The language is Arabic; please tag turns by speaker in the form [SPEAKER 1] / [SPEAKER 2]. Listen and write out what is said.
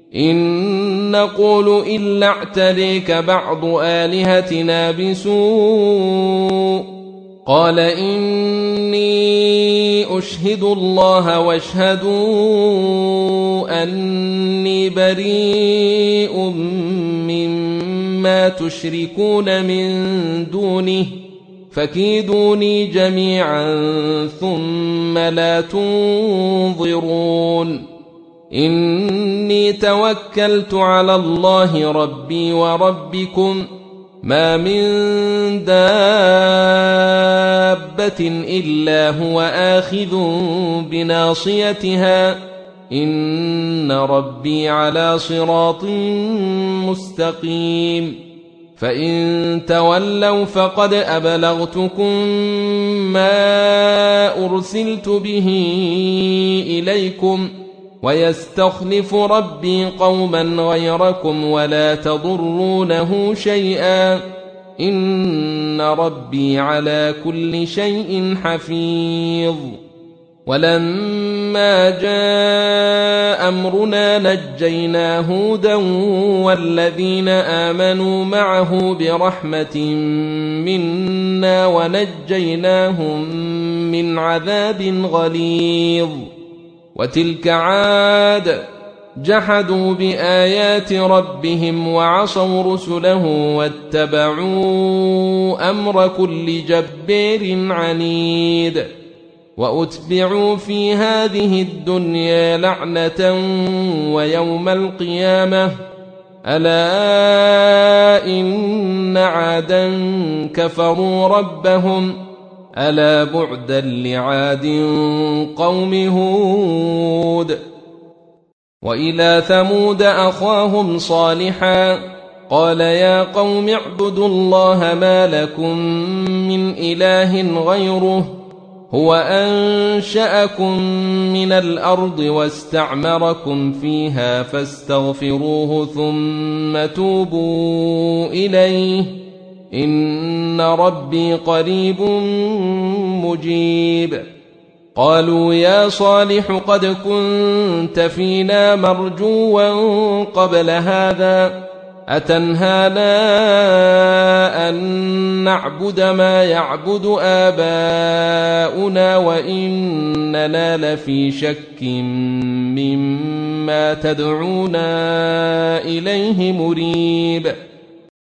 [SPEAKER 1] إن نقول إلا اعتريك بعض آلهتنا بسوء قال إني أشهد الله واشهدوا أني بريء مما تشركون من دونه فكيدوني جميعا ثم لا تنظرون إني توكلت على الله ربي وربكم ما من دابة إلا هو آخذ بناصيتها إن ربي على صراط مستقيم فإن تولوا فقد أبلغتكم ما أرسلت به إليكم ويستخلف ربي قوما غيركم ولا تضرونه شيئا إن ربي على كل شيء حفيظ ولما جاء أمرنا نجينا هودا والذين آمنوا معه برحمة منا ونجيناهم من عذاب غليظ وتلك عاد جحدوا بآيات ربهم وعصوا رسله واتبعوا أمر كل جبار عنيد وأتبعوا في هذه الدنيا لعنة ويوم القيامة ألا إن عادا كفروا ربهم ألا بعدا لعاد قوم هود وإلى ثمود أخاهم صالحا قال يا قوم اعبدوا الله ما لكم من إله غيره هو أنشأكم من الأرض واستعمركم فيها فاستغفروه ثم توبوا إليه إن ربي قريب مجيب قالوا يا صالح قد كنت فينا مرجوا قبل هذا أتنهانا أن نعبد ما يعبد آباؤنا وإننا لفي شك مما تدعونا إليه مريب